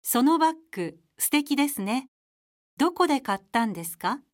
そのバッグ、素敵ですね。どこで買ったんですか？